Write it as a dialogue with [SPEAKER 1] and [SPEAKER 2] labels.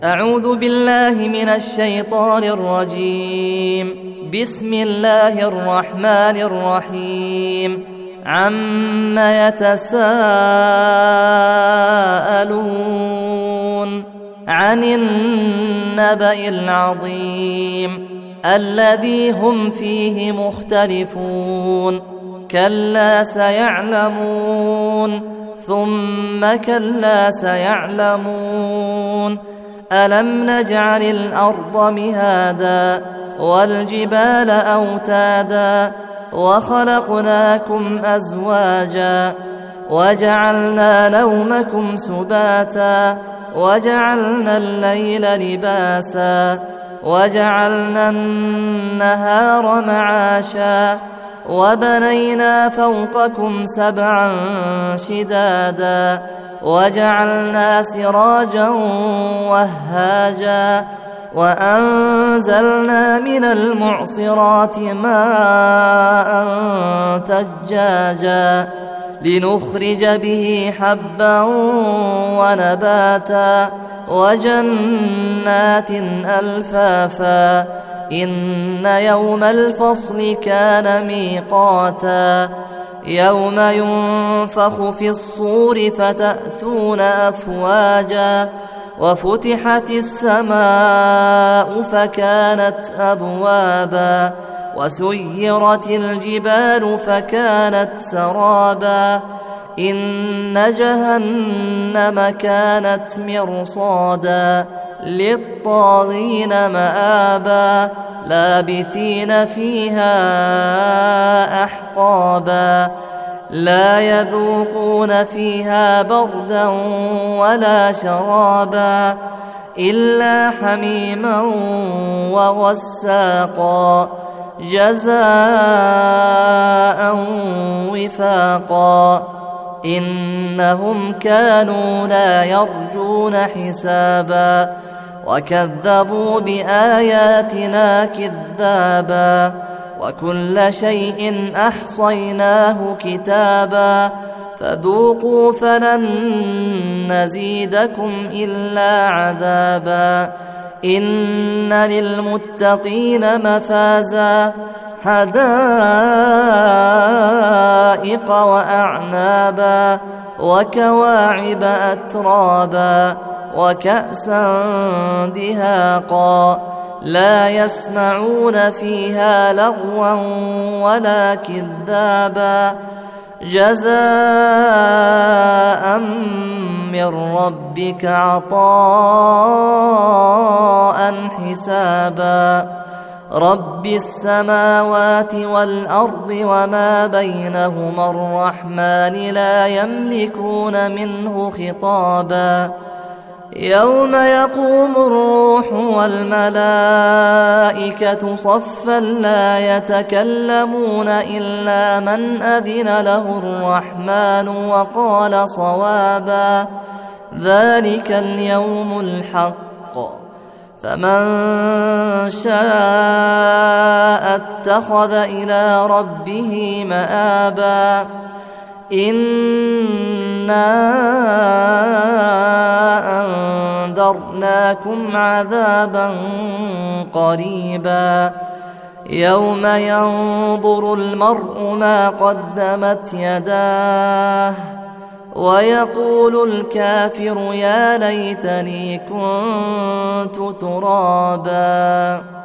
[SPEAKER 1] أعوذ بالله من الشيطان الرجيم. بسم الله الرحمن الرحيم. عم يتساءلون عن النبأ العظيم الذي هم فيه مختلفون كلا سيعلمون ثم كلا سيعلمون ألم نجعل الأرض مهادا والجبال أوتادا وخلقناكم أزواجا وجعلنا نومكم سباتا وجعلنا الليل لباسا وجعلنا النهار معاشا وبنينا فوقكم سبعا شدادا وجعلنا سراجا وهاجا وأنزلنا من المعصرات ماء ثجاجا لنخرج به حبا ونباتا وجنات ألفافا إن يوم الفصل كان ميقاتا يوم ينفخ في الصور فتأتون أفواجا وفتحت السماء فكانت أبوابا وسيرت الجبال فكانت سرابا إن جهنم كانت مرصادا للطاغين مآبا لابثين فيها أحقابا لا يذوقون فيها بردا ولا شرابا إلا حميما وغساقا جزاء وفاقا إنهم كانوا لا يرجون حسابا وكذبوا بآياتنا كذابا وكل شيء أحصيناه كتابا فذوقوا فلن نزيدكم إلا عذابا إن للمتقين مفازا حدائق وأعنابا وكواعب أترابا وكأسا دهاقا لا يسمعون فيها لغوا ولا كذابا جزاء من ربك عطاء حسابا رب السماوات والأرض وما بينهما الرحمن لا يملكون منه خطابا يوم يقوم الروح والملائكة صفا لا يتكلمون إلا من أذن له الرحمن وقال صوابا ذلك اليوم الحق فمن شاء اتخذ إلى ربه مآبا إنا أنذرناكم عذابا قريبا يوم ينظر المرء ما قدمت يداه ويقول الكافر يا ليتني كنت ترابا.